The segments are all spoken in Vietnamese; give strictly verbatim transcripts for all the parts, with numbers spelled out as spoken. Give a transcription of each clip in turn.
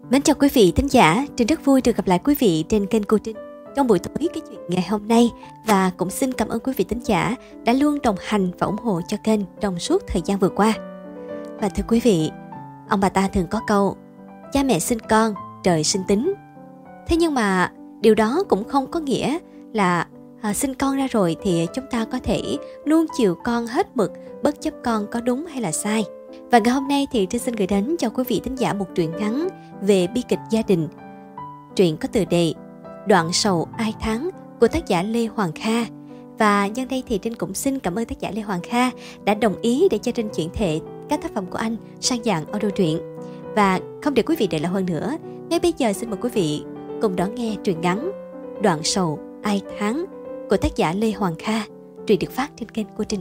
Mến chào quý vị thính giả, Trinh rất vui được gặp lại quý vị trên kênh cô Trinh trong buổi tối cái chuyện ngày hôm nay, và cũng xin cảm ơn quý vị thính giả đã luôn đồng hành và ủng hộ cho kênh trong suốt thời gian vừa qua. Và thưa quý vị, ông bà ta thường có câu cha mẹ sinh con, trời sinh tính. Thế nhưng mà điều đó cũng không có nghĩa là à, sinh con ra rồi thì chúng ta có thể nuông chiều con hết mực, bất chấp con có đúng hay là sai. Và ngày hôm nay thì Trinh xin gửi đến cho quý vị thính giả một truyện ngắn về bi kịch gia đình. Truyện có tựa đề Đoạn sầu ai thắng của tác giả Lê Hoàng Kha. Và nhân đây thì Trinh cũng xin cảm ơn tác giả Lê Hoàng Kha đã đồng ý để cho Trinh chuyển thể các tác phẩm của anh sang dạng audio truyện. Và không để quý vị đợi lâu hơn nữa, ngay bây giờ xin mời quý vị cùng đón nghe truyện ngắn Đoạn sầu ai thắng của tác giả Lê Hoàng Kha. Truyện được phát trên kênh của Trinh.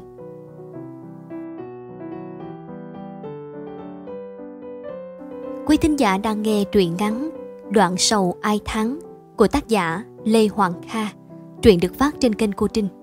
Quý thính giả đang nghe truyện ngắn Đoạn sầu ai thắng của tác giả Lê Hoàng Kha. Truyện được phát trên kênh cô Trinh.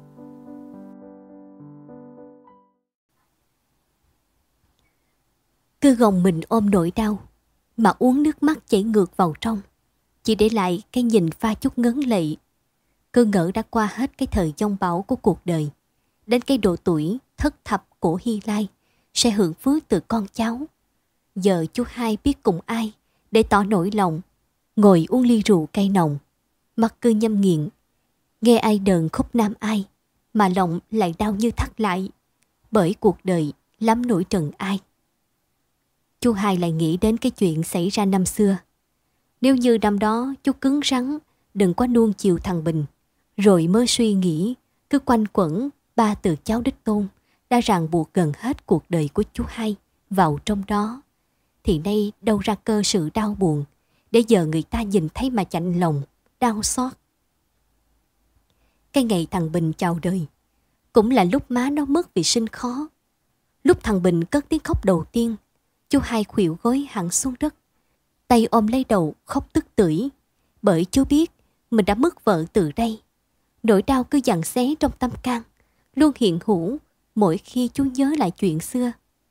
Cứ gồng mình ôm nỗi đau mà uống nước mắt chảy ngược vào trong, chỉ để lại cái nhìn pha chút ngấn lệ. Cứ ngỡ đã qua hết cái thời giông bão của cuộc đời, đến cái độ tuổi thất thập của Hy Lai sẽ hưởng phước từ con cháu. Giờ chú hai biết cùng ai để tỏ nỗi lòng, ngồi uống ly rượu cay nồng, mắt cứ nhâm nghiện, nghe ai đờn khúc nam ai, mà lòng lại đau như thắt lại, bởi cuộc đời lắm nỗi trần ai. Chú hai lại nghĩ đến cái chuyện xảy ra năm xưa. Nếu như năm đó chú cứng rắn đừng có nuông chiều thằng Bình, rồi mới suy nghĩ cứ quanh quẩn ba từ cháu đích tôn đã ràng buộc gần hết cuộc đời của chú hai vào trong đó, thì nay đâu ra cơ sự đau buồn để giờ người ta nhìn thấy mà chạnh lòng, đau xót. Cái ngày thằng Bình chào đời cũng là lúc má nó mất vì sinh khó. Lúc thằng Bình cất tiếng khóc đầu tiên, chú hai khuỵu gối hẳn xuống đất, tay ôm lấy đầu khóc tức tưởi, bởi chú biết mình đã mất vợ từ đây. Nỗi đau cứ giằng xé trong tâm can, luôn hiện hữu mỗi khi chú nhớ lại chuyện xưa.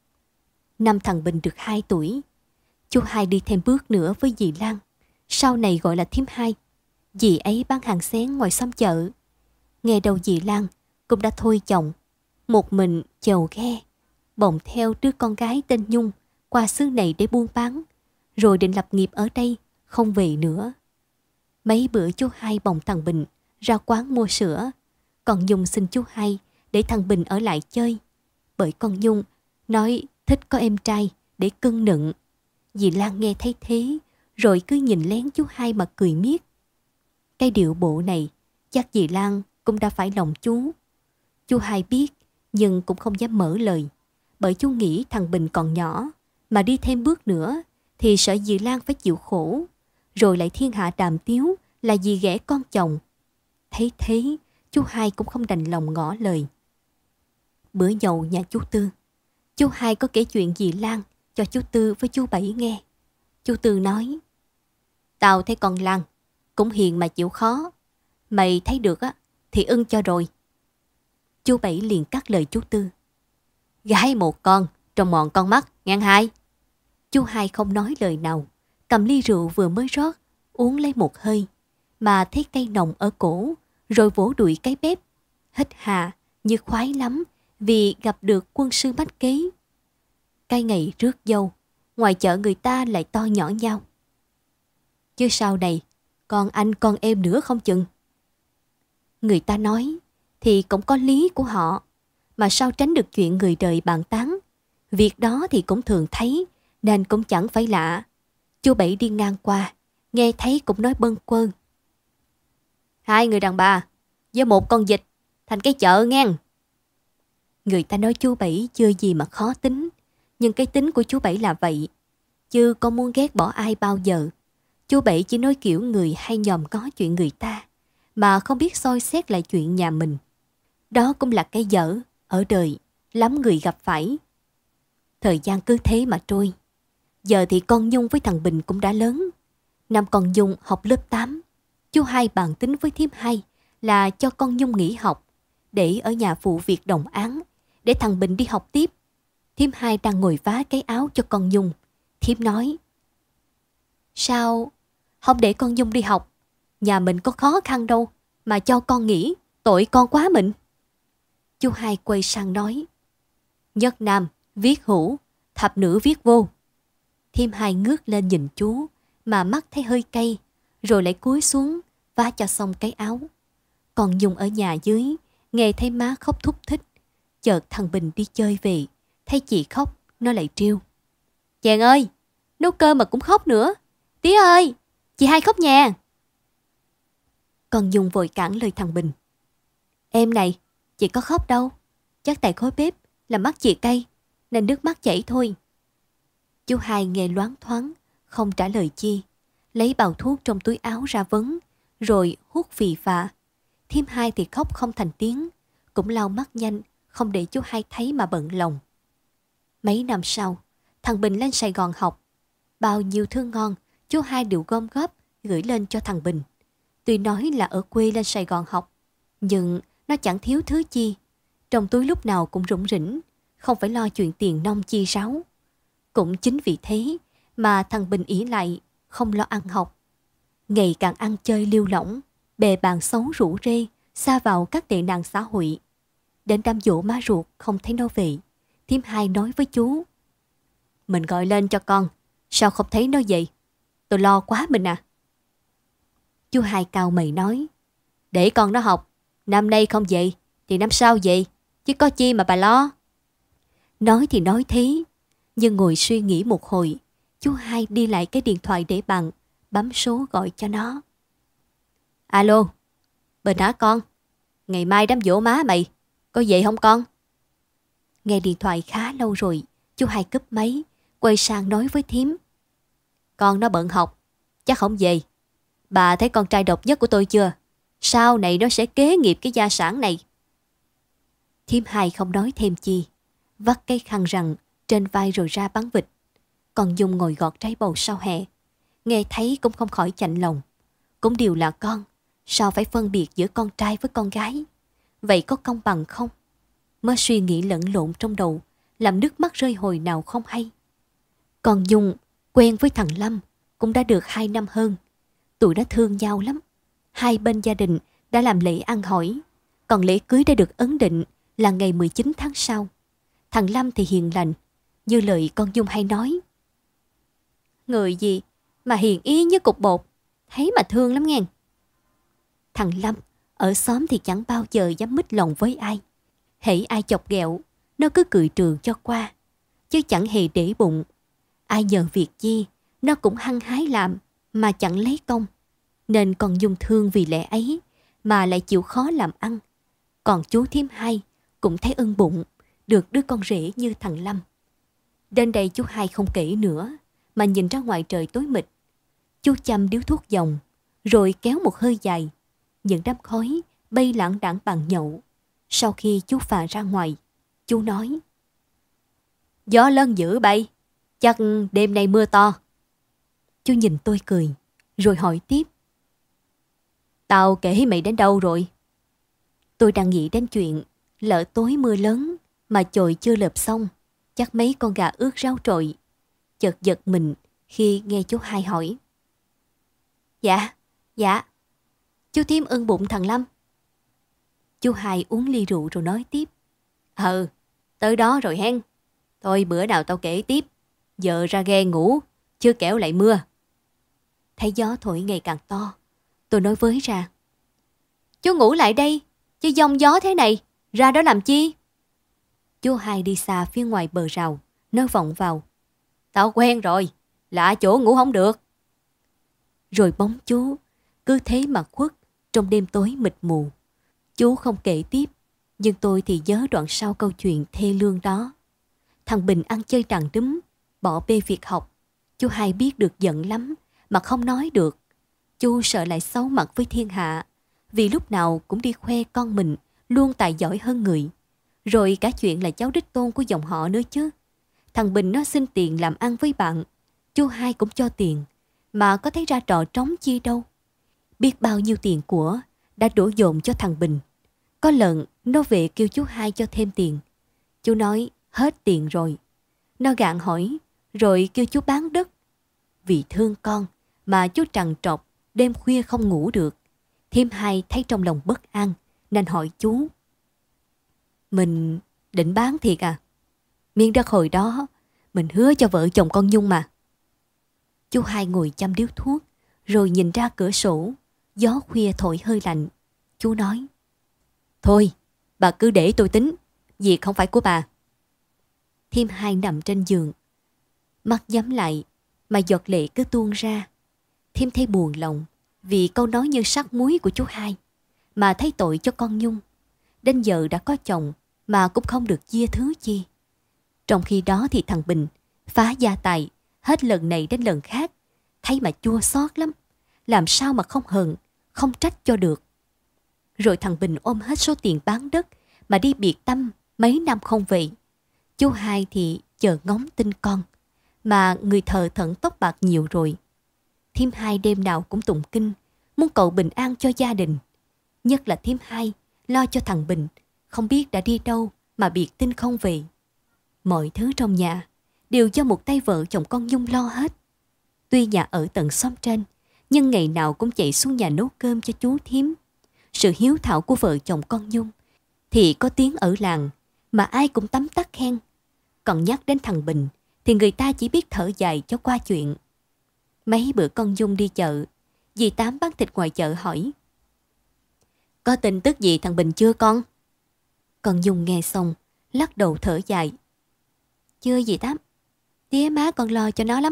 Năm thằng Bình được hai tuổi, chú hai đi thêm bước nữa với dì Lan, sau này gọi là thím hai. Dì ấy bán hàng xén ngoài xóm chợ. Nghe đầu dì Lan cũng đã thôi chồng, một mình chầu ghe, bồng theo đứa con gái tên Nhung qua xứ này để buôn bán, rồi định lập nghiệp ở đây, không về nữa. Mấy bữa chú hai bồng thằng Bình ra quán mua sữa, còn Nhung xin chú hai để thằng Bình ở lại chơi, bởi con Nhung nói thích có em trai để cưng nựng. Dì Lan nghe thấy thế, rồi cứ nhìn lén chú hai mà cười miết. Cái điệu bộ này chắc dì Lan cũng đã phải lòng chú. Chú hai biết, nhưng cũng không dám mở lời, bởi chú nghĩ thằng Bình còn nhỏ, mà đi thêm bước nữa thì sợ dì Lan phải chịu khổ, rồi lại thiên hạ đàm tiếu là dì ghẻ con chồng. Thấy thế, chú hai cũng không đành lòng ngỏ lời. Bữa nhậu nhà chú Tư, chú hai có kể chuyện dì Lan cho chú Tư với chú Bảy nghe. Chú Tư nói: Tao thấy con Lan cũng hiền mà chịu khó, mày thấy được á thì ưng cho rồi. Chú Bảy liền cắt lời chú Tư: Gái một con, trông mòn con mắt, ngang hai. Chú hai không nói lời nào, cầm ly rượu vừa mới rót, uống lấy một hơi, mà thấy cay nồng ở cổ, rồi vỗ đùi cái bếp, hít hà như khoái lắm vì gặp được quân sư bách kế. Cái ngày rước dâu, ngoài chợ người ta lại to nhỏ nhau. Chứ sau này, con anh con em nữa không chừng. Người ta nói thì cũng có lý của họ, mà sao tránh được chuyện người đời bàn tán. Việc đó thì cũng thường thấy, nên cũng chẳng phải lạ. Chú Bảy đi ngang qua, nghe thấy cũng nói bâng quơ: Hai người đàn bà với một con vịt thành cái chợ ngang. Người ta nói chú Bảy chưa gì mà khó tính, nhưng cái tính của chú Bảy là vậy, chứ có muốn ghét bỏ ai bao giờ. Chú Bảy chỉ nói kiểu người hay nhòm có chuyện người ta, mà không biết soi xét lại chuyện nhà mình. Đó cũng là cái dở ở đời lắm người gặp phải. Thời gian cứ thế mà trôi. Giờ thì con Nhung với thằng Bình cũng đã lớn. Năm con Nhung học lớp tám, chú hai bàn tính với thím hai là cho con Nhung nghỉ học, để ở nhà phụ việc đồng áng, để thằng Bình đi học tiếp. Thím hai đang ngồi vá cái áo cho con Nhung. Thím nói: Sao không để con Dung đi học? Nhà mình có khó khăn đâu mà cho con nghỉ, tội con quá mình. Chú hai quay sang nói, nhất nam viết hữu, thập nữ viết vô. Thiêm hai ngước lên nhìn chú mà mắt thấy hơi cay, rồi lại cúi xuống vá cho xong cái áo. Còn Dung ở nhà dưới nghe thấy má khóc thúc thích. Chợt thằng Bình đi chơi về, thấy chị khóc nó lại trêu, chàng ơi, nấu cơm mà cũng khóc nữa. Tía ơi, chị hai khóc nhà. Còn Dung vội cản lời thằng Bình, em này, chị có khóc đâu, chắc tại khói bếp làm mắt chị cay nên nước mắt chảy thôi. Chú hai nghe loáng thoáng, không trả lời chi, lấy bao thuốc trong túi áo ra vấn, rồi hút phì phà. Thiêm hai thì khóc không thành tiếng, cũng lau mắt nhanh, không để chú hai thấy mà bận lòng. Mấy năm sau, thằng Bình lên Sài Gòn học. Bao nhiêu thứ ngon, chú hai đều gom góp gửi lên cho thằng Bình. Tuy nói là ở quê lên Sài Gòn học, nhưng nó chẳng thiếu thứ chi. Trong túi lúc nào cũng rủng rỉnh, không phải lo chuyện tiền nong chi ráo. Cũng chính vì thế mà thằng Bình ỷ lại, không lo ăn học. Ngày càng ăn chơi lưu lỏng, bè bạn xấu rủ rê, sa vào các tệ nạn xã hội. Đến đám giỗ má ruột không thấy nó về, Thiêm hai nói với chú, mình gọi lên cho con, sao không thấy nó vậy? Tôi lo quá mình à. Chú hai cau mày nói, để con nó học, năm nay không vậy thì năm sau vậy, chứ có chi mà bà lo. Nói thì nói thế, nhưng ngồi suy nghĩ một hồi, chú hai đi lại cái điện thoại để bằng, bấm số gọi cho nó. Alo, Bình hả con? Ngày mai đám giỗ má mày, có vậy không con? Nghe điện thoại khá lâu rồi, chú hai cúp máy, quay sang nói với Thím, con nó bận học, chắc không về. Bà thấy con trai độc nhất của tôi chưa? Sau này nó sẽ kế nghiệp cái gia sản này. Thím hai không nói thêm chi, vắt cái khăn rằn trên vai rồi ra bắn vịt. Còn Dung ngồi gọt trái bầu sau hè, nghe thấy cũng không khỏi chạnh lòng. Cũng đều là con, sao phải phân biệt giữa con trai với con gái? Vậy có công bằng không? Mới suy nghĩ lẫn lộn trong đầu, làm nước mắt rơi hồi nào không hay. Còn Dung quen với thằng Lâm cũng đã được hai năm hơn. Tụi nó thương nhau lắm. Hai bên gia đình đã làm lễ ăn hỏi, còn lễ cưới đã được ấn định là ngày mười chín tháng sau. Thằng Lâm thì hiền lành, như lời con Dung hay nói. Người gì mà hiền ý như cục bột, thấy mà thương lắm nghe. Thằng Lâm ở xóm thì chẳng bao giờ dám mít lòng với ai. Hễ ai chọc ghẹo, nó cứ cười trường cho qua, chứ chẳng hề để bụng. Ai nhờ việc chi, nó cũng hăng hái làm mà chẳng lấy công. Nên con Dung thương vì lẽ ấy mà lại chịu khó làm ăn. Còn chú Thím hai cũng thấy ưng bụng được đứa con rể như thằng Lâm. Đến đây chú hai không kể nữa, mà nhìn ra ngoài trời tối mịt. Chú châm điếu thuốc dòng, rồi kéo một hơi dài. Những đám khói bay lãng đãng bàn nhậu. Sau khi chú phà ra ngoài, chú nói, gió lớn dữ bay, chắc đêm nay mưa to. Chú nhìn tôi cười, rồi hỏi tiếp, tao kể mày đến đâu rồi? Tôi đang nghĩ đến chuyện lỡ tối mưa lớn mà chòi chưa lợp xong, chắc mấy con gà ướt rau trội. Chợt giật mình khi nghe chú hai hỏi. Dạ, dạ, chú Thím ưng bụng thằng Lâm. Chú hai uống ly rượu rồi nói tiếp. Ừ, tới đó rồi hen. Thôi bữa nào tao kể tiếp. Giờ ra ghe ngủ, chưa kẻo lại mưa. Thấy gió thổi ngày càng to, tôi nói với ra. Chú ngủ lại đây, chứ giông gió thế này, ra đó làm chi? Chú hai đi xa phía ngoài bờ rào, nói vọng vào. Tao quen rồi, lạ chỗ ngủ không được. Rồi bóng chú cứ thế mà khuất trong đêm tối mịt mù. Chú không kể tiếp, nhưng tôi thì nhớ đoạn sau câu chuyện thê lương đó. Thằng Bình ăn chơi đàn đúm, bỏ bê việc học. Chú hai biết được giận lắm, mà không nói được. Chú sợ lại xấu mặt với thiên hạ, vì lúc nào cũng đi khoe con mình luôn tài giỏi hơn người. Rồi cả chuyện là cháu đích tôn của dòng họ nữa chứ. Thằng Bình nó xin tiền làm ăn với bạn, chú hai cũng cho tiền, mà có thấy ra trò trống chi đâu. Biết bao nhiêu tiền của đã đổ dồn cho thằng Bình. Có lần nó về kêu chú hai cho thêm tiền. Chú nói hết tiền rồi. Nó gạn hỏi, rồi kêu chú bán đất. Vì thương con mà chú trằn trọc, đêm khuya không ngủ được. Thím Hai thấy trong lòng bất an, nên hỏi chú. Mình định bán thiệt à? Miếng đất hồi đó, mình hứa cho vợ chồng con Nhung mà. Chú Hai ngồi chăm điếu thuốc, rồi nhìn ra cửa sổ, gió khuya thổi hơi lạnh. Chú nói, thôi, bà cứ để tôi tính, việc không phải của bà. Thím Hai nằm trên giường, mắt nhắm lại, mà giọt lệ cứ tuôn ra. Thím thấy buồn lòng, vì câu nói như sắc muối của chú Hai, mà thấy tội cho con Nhung. Đến giờ đã có chồng, mà cũng không được chia thứ chi. Trong khi đó thì thằng Bình phá gia tài, hết lần này đến lần khác, thấy mà chua xót lắm. Làm sao mà không hận, không trách cho được. Rồi thằng Bình ôm hết số tiền bán đất mà đi biệt tâm mấy năm không về. Chú Hai thì chờ ngóng tin con, mà người thợ thẫn tóc bạc nhiều rồi. Thím Hai đêm nào cũng tụng kinh, muốn cầu bình an cho gia đình. Nhất là thím Hai lo cho thằng Bình, không biết đã đi đâu mà biệt tin không về. Mọi thứ trong nhà đều do một tay vợ chồng con Nhung lo hết. Tuy nhà ở tận xóm trên, nhưng ngày nào cũng chạy xuống nhà nấu cơm cho chú thím. Sự hiếu thảo của vợ chồng con Nhung thì có tiếng ở làng, mà ai cũng tấm tắc khen. Còn nhắc đến thằng Bình thì người ta chỉ biết thở dài cho qua chuyện. Mấy bữa con Nhung đi chợ, dì Tám bán thịt ngoài chợ hỏi, có tin tức gì thằng Bình chưa con? Con Nhung nghe xong, lắc đầu thở dài. Chưa dì Tám, tía má con lo cho nó lắm.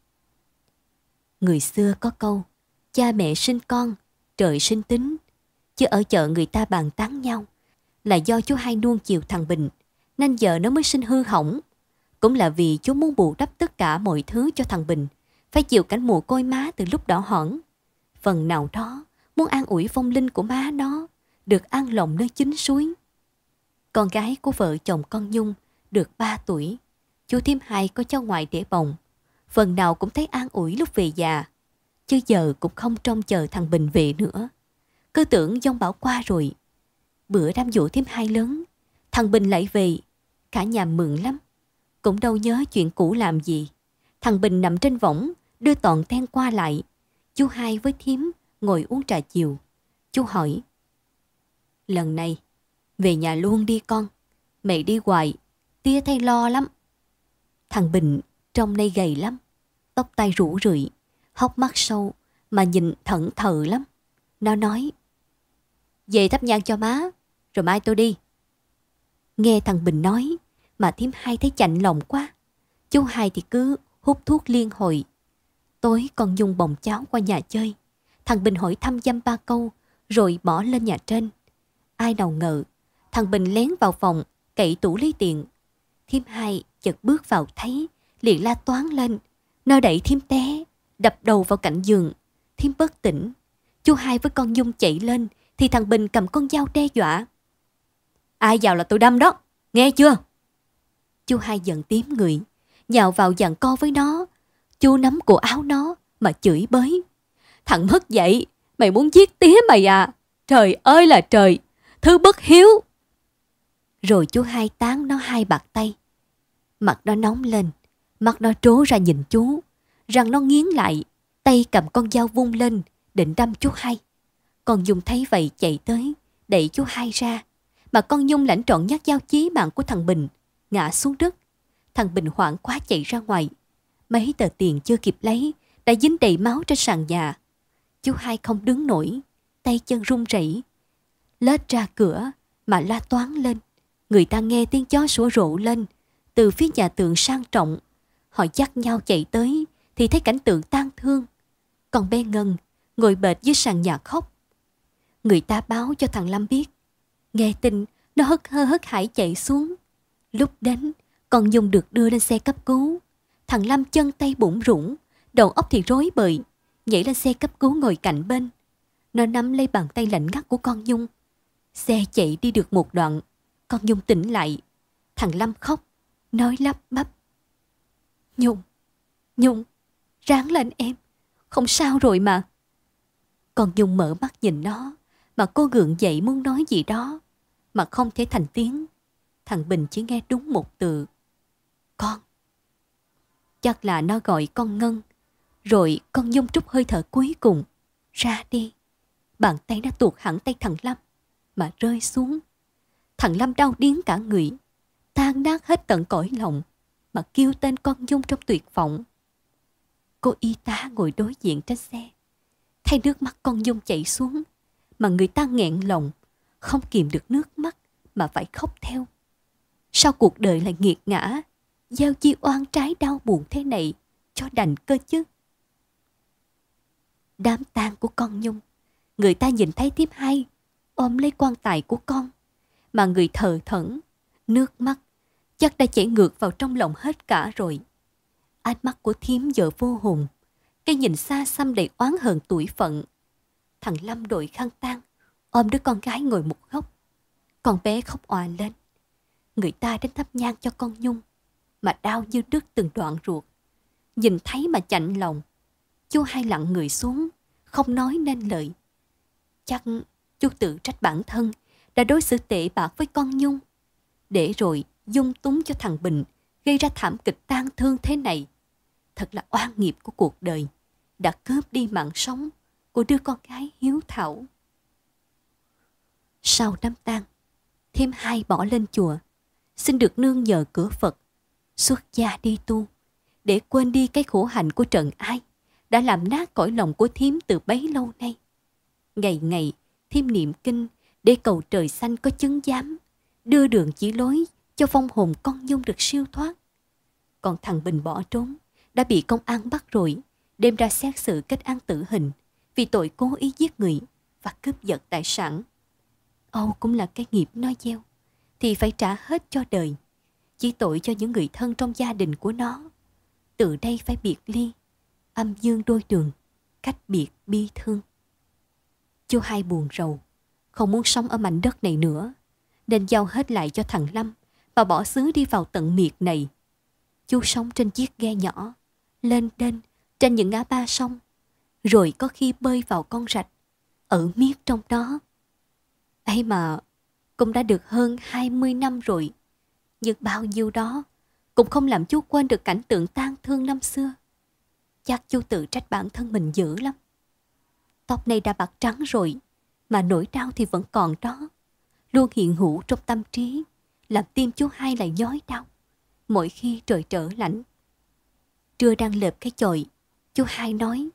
Người xưa có câu, cha mẹ sinh con, trời sinh tính. Chứ ở chợ người ta bàn tán nhau, là do chú Hai nuông chiều thằng Bình, nên giờ nó mới sinh hư hỏng. Cũng là vì chú muốn bù đắp tất cả mọi thứ cho thằng Bình, phải chịu cảnh mồ côi má từ lúc đỏ hỏn. Phần nào đó muốn an ủi vong linh của má nó, được an lòng nơi chính suối. Con gái của vợ chồng con Nhung được ba tuổi, chú thím Hai có cháu ngoại để bồng, phần nào cũng thấy an ủi lúc về già. Chứ giờ cũng không trông chờ thằng Bình về nữa, cứ tưởng giông bão qua rồi. Bữa đám giỗ thím Hai lớn, thằng Bình lại về, cả nhà mừng lắm. Cũng đâu nhớ chuyện cũ làm gì. Thằng Bình nằm trên võng, đưa toàn ten qua lại. Chú Hai với thím ngồi uống trà chiều. Chú hỏi, lần này về nhà luôn đi con, mẹ đi hoài tía thấy lo lắm. Thằng Bình trông nay gầy lắm, tóc tai rủ rượi, hốc mắt sâu, mà nhìn thẫn thờ lắm. Nó nói, về thắp nhang cho má, rồi mai tôi đi. Nghe thằng Bình nói mà thím Hai thấy chạnh lòng quá. Chú Hai thì cứ hút thuốc liên hồi. Tối con Nhung bồng cháu qua nhà chơi, thằng Bình hỏi thăm dăm ba câu, rồi bỏ lên nhà trên. Ai nào ngờ thằng Bình lén vào phòng cậy tủ lấy tiền. Thím Hai chợt bước vào thấy, liền la toáng lên. Nó đẩy thím té, đập đầu vào cạnh giường. Thím bất tỉnh. Chú Hai với con Nhung chạy lên thì thằng Bình cầm con dao đe dọa. Ai vào là tôi đâm đó, nghe chưa? Chú Hai giận tím người, nhào vào giằng co với nó. Chú nắm cổ áo nó mà chửi bới. Thằng mất dạy, mày muốn giết tía mày à? Trời ơi là trời, thứ bất hiếu. Rồi chú Hai tán nó hai bạt tay. Mặt nó nóng lên, mắt nó trố ra nhìn chú, răng nó nghiến lại, tay cầm con dao vung lên định đâm chú Hai. Con Nhung thấy vậy chạy tới, đẩy chú Hai ra, mà con Nhung lãnh trọn nhát dao chí mạng của thằng Bình, ngã xuống đất. Thằng Bình hoảng quá chạy ra ngoài, mấy tờ tiền chưa kịp lấy đã dính đầy máu trên sàn nhà. Chú Hai không đứng nổi, tay chân run rẩy, lết ra cửa mà la toáng lên. Người ta nghe tiếng chó sủa rộ lên từ phía nhà tường sang trọng. Họ dắt nhau chạy tới thì thấy cảnh tượng tang thương. Còn bé Ngân ngồi bệt dưới sàn nhà khóc. Người ta báo cho thằng Lâm biết. Nghe tin nó hất hơ hất hải chạy xuống. Lúc đến con Nhung được đưa lên xe cấp cứu. Thằng Lâm chân tay bủn rủn, đầu óc thì rối bời, nhảy lên xe cấp cứu ngồi cạnh bên. Nó nắm lấy bàn tay lạnh ngắt của con Nhung. Xe chạy đi được một đoạn, con Nhung tỉnh lại. Thằng Lâm khóc, nói lắp bắp. Nhung, Nhung, ráng lên em, không sao rồi mà. Con Nhung mở mắt nhìn nó, mà cô gượng dậy muốn nói gì đó, mà không thể thành tiếng. Thằng Bình chỉ nghe đúng một từ, con. Chắc là nó gọi con Ngân. Rồi con Nhung trút hơi thở cuối cùng, ra đi. Bàn tay đã tuột hẳn tay thằng Lâm, mà rơi xuống. Thằng Lâm đau điếng cả người, tan nát hết tận cõi lòng, mà kêu tên con Nhung trong tuyệt vọng. Cô y tá ngồi đối diện trên xe, thấy nước mắt con Nhung chảy xuống, mà người ta nghẹn lòng, không kìm được nước mắt mà phải khóc theo. Sao cuộc đời lại nghiệt ngã, gieo chi oan trái đau buồn thế này cho đành cơ chứ. Đám tang của con Nhung, người ta nhìn thấy Thiếp Hai ôm lấy quan tài của con, mà người thờ thẫn, nước mắt chắc đã chảy ngược vào trong lòng hết cả rồi. Ánh mắt của Thiếm giờ vô hồn, cái nhìn xa xăm đầy oán hờn tủi phận. Thằng Lâm đội khăn tang, ôm đứa con gái ngồi một góc. Con bé khóc òa lên. Người ta đến thắp nhang cho con Nhung, mà đau như đứt từng đoạn ruột. Nhìn thấy mà chạnh lòng. Chú Hai lặng người xuống, không nói nên lời. Chắc chú tự trách bản thân đã đối xử tệ bạc với con Nhung, để rồi dung túng cho thằng Bình gây ra thảm kịch tang thương thế này. Thật là oan nghiệp của cuộc đời, đã cướp đi mạng sống của đứa con gái hiếu thảo. Sau đám tang, Thiêm Hai bỏ lên chùa, xin được nương nhờ cửa Phật, xuất gia đi tu, để quên đi cái khổ hạnh của trần ai đã làm nát cõi lòng của Thiếm từ bấy lâu nay. Ngày ngày Thiêm niệm kinh để cầu trời xanh có chứng giám, đưa đường chỉ lối cho vong hồn con Nhung được siêu thoát. Còn thằng Bình bỏ trốn, đã bị công an bắt rồi, đem ra xét xử kết án tử hình vì tội cố ý giết người và cướp giật tài sản. Âu cũng là cái nghiệp nó gieo, thì phải trả hết cho đời. Chỉ tội cho những người thân trong gia đình của nó. Từ đây phải biệt ly, âm dương đôi đường, cách biệt bi thương. Chú Hai buồn rầu, không muốn sống ở mảnh đất này nữa, nên giao hết lại cho thằng Lâm và bỏ xứ đi vào tận miệt này. Chú sống trên chiếc ghe nhỏ, lên đên trên những ngã ba sông, rồi có khi bơi vào con rạch, ở miết trong đó. Ấy mà, cũng đã được hơn hai mươi năm rồi, nhưng bao nhiêu đó cũng không làm chú quên được cảnh tượng tang thương năm xưa. Chắc chú tự trách bản thân mình dữ lắm. Tóc này đã bạc trắng rồi, mà nỗi đau thì vẫn còn đó, luôn hiện hữu trong tâm trí, làm tim chú Hai lại nhói đau mỗi khi trời trở lạnh. Trưa đang lợp cái chòi, chú Hai nói: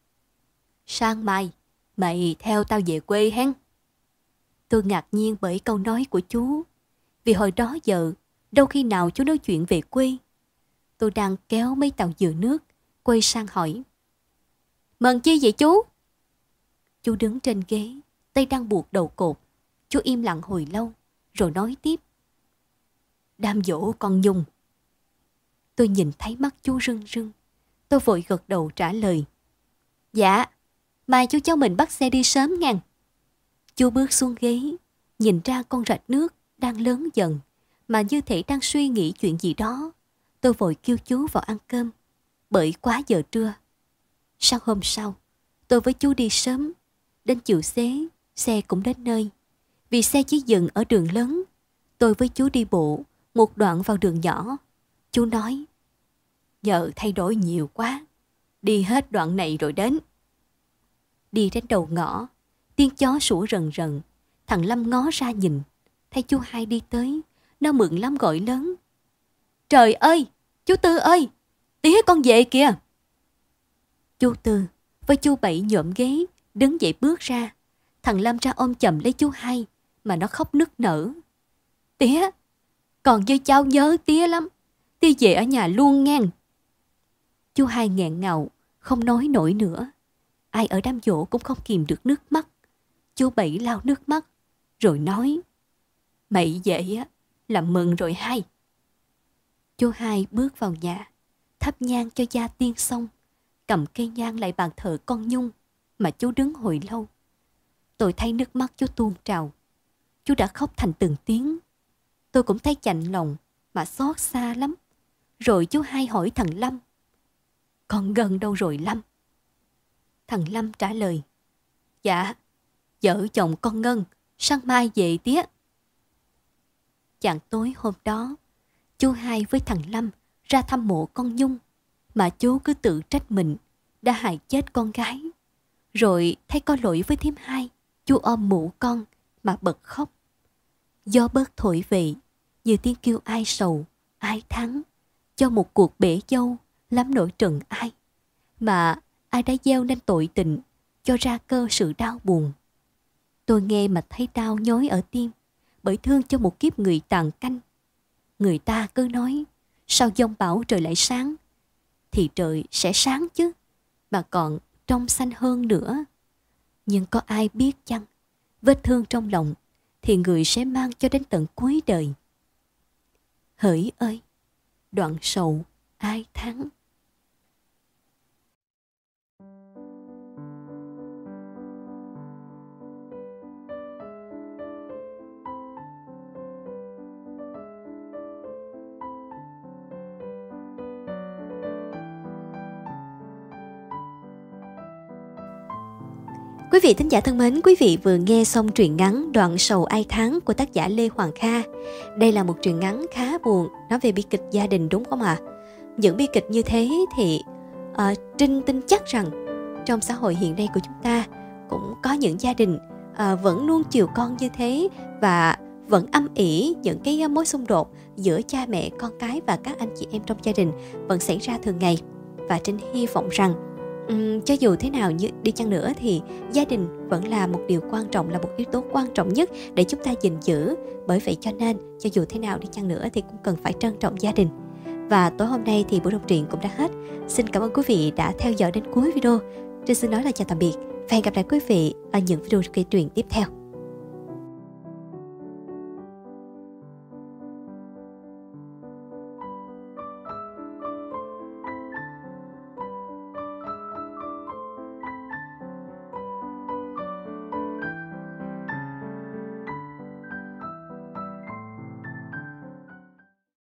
"Sang mai mày theo tao về quê hen." Tôi ngạc nhiên bởi câu nói của chú, vì hồi đó giờ đâu khi nào chú nói chuyện về quê. Tôi đang kéo mấy tàu dừa nước, quay sang hỏi: "Mừng chi vậy chú?" Chú đứng trên ghế, tay đang buộc đầu cột. Chú im lặng hồi lâu, rồi nói tiếp: "Đám dỗ con Nhung." Tôi nhìn thấy mắt chú rưng rưng. Tôi vội gật đầu trả lời: "Dạ, mai chú cháu mình bắt xe đi sớm ngang." Chú bước xuống ghế, nhìn ra con rạch nước đang lớn dần, mà như thể đang suy nghĩ chuyện gì đó. Tôi vội kêu chú vào ăn cơm, bởi quá giờ trưa. Sáng hôm sau, tôi với chú đi sớm. Đến chiều xế, xe cũng đến nơi. Vì xe chỉ dừng ở đường lớn, tôi với chú đi bộ một đoạn vào đường nhỏ. Chú nói: "Giờ thay đổi nhiều quá, đi hết đoạn này rồi đến." Đi đến đầu ngõ, tiếng chó sủa rần rần. Thằng Lâm ngó ra nhìn, thấy chú Hai đi tới, nó mừng lắm gọi lớn: "Trời ơi, chú Tư ơi, tía con về kìa." Chú Tư với chú Bảy nhộm ghế, đứng dậy bước ra. Thằng Lâm ra ôm chầm lấy chú Hai, mà nó khóc nức nở: "Tía, còn với cháu nhớ tía lắm, tía về ở nhà luôn ngang." Chú Hai nghẹn ngào, không nói nổi nữa. Ai ở đám giỗ cũng không kìm được nước mắt. Chú Bảy lau nước mắt, rồi nói: "Mày vậy á là mừng rồi Hai." Chú Hai bước vào nhà, thắp nhang cho gia tiên xong, cầm cây nhang lại bàn thờ con Nhung, mà chú đứng hồi lâu. Tôi thấy nước mắt chú tuôn trào. Chú đã khóc thành từng tiếng. Tôi cũng thấy chạnh lòng, mà xót xa lắm. Rồi chú Hai hỏi thằng Lâm: "Con Ngân đâu rồi Lâm?" Thằng Lâm trả lời: "Dạ, vợ chồng con Ngân sáng mai về tía." Chạng tối hôm đó, chú Hai với thằng Lâm ra thăm mộ con Nhung, mà chú cứ tự trách mình đã hại chết con gái. Rồi thấy có lỗi với thím hai, chú ôm mũ con mà bật khóc. Gió bớt thổi về, như tiếng kêu ai sầu, ai thắng, cho một cuộc bể dâu lắm nỗi trần ai. Mà ai đã gieo nên tội tình, cho ra cơ sự đau buồn. Tôi nghe mà thấy đau nhói ở tim, bởi thương cho một kiếp người tàn canh. Người ta cứ nói, sao giông bão trời lại sáng? Thì trời sẽ sáng chứ, mà còn trong xanh hơn nữa. Nhưng có ai biết chăng, vết thương trong lòng thì người sẽ mang cho đến tận cuối đời. Hỡi ơi, đoạn sầu ai thắng? Quý vị thính giả thân mến, quý vị vừa nghe xong truyện ngắn Đoạn sầu ai thắng của tác giả Lê Hoàng Kha. Đây là một truyện ngắn khá buồn, nói về bi kịch gia đình đúng không ạ? À? Những bi kịch như thế thì uh, Trinh tin chắc rằng trong xã hội hiện nay của chúng ta cũng có những gia đình uh, vẫn nuông chiều con như thế, và vẫn âm ỉ những cái mối xung đột giữa cha mẹ, con cái và các anh chị em trong gia đình vẫn xảy ra thường ngày. Và Trinh hy vọng rằng Um, cho dù thế nào như đi chăng nữa thì gia đình vẫn là một điều quan trọng, là một yếu tố quan trọng nhất để chúng ta gìn giữ. Bởi vậy cho nên cho dù thế nào đi chăng nữa thì cũng cần phải trân trọng gia đình. Và tối hôm nay thì buổi đọc truyện cũng đã hết. Xin cảm ơn quý vị đã theo dõi đến cuối video. Trinh xin nói là chào tạm biệt và hẹn gặp lại quý vị ở những video kể truyện tiếp theo.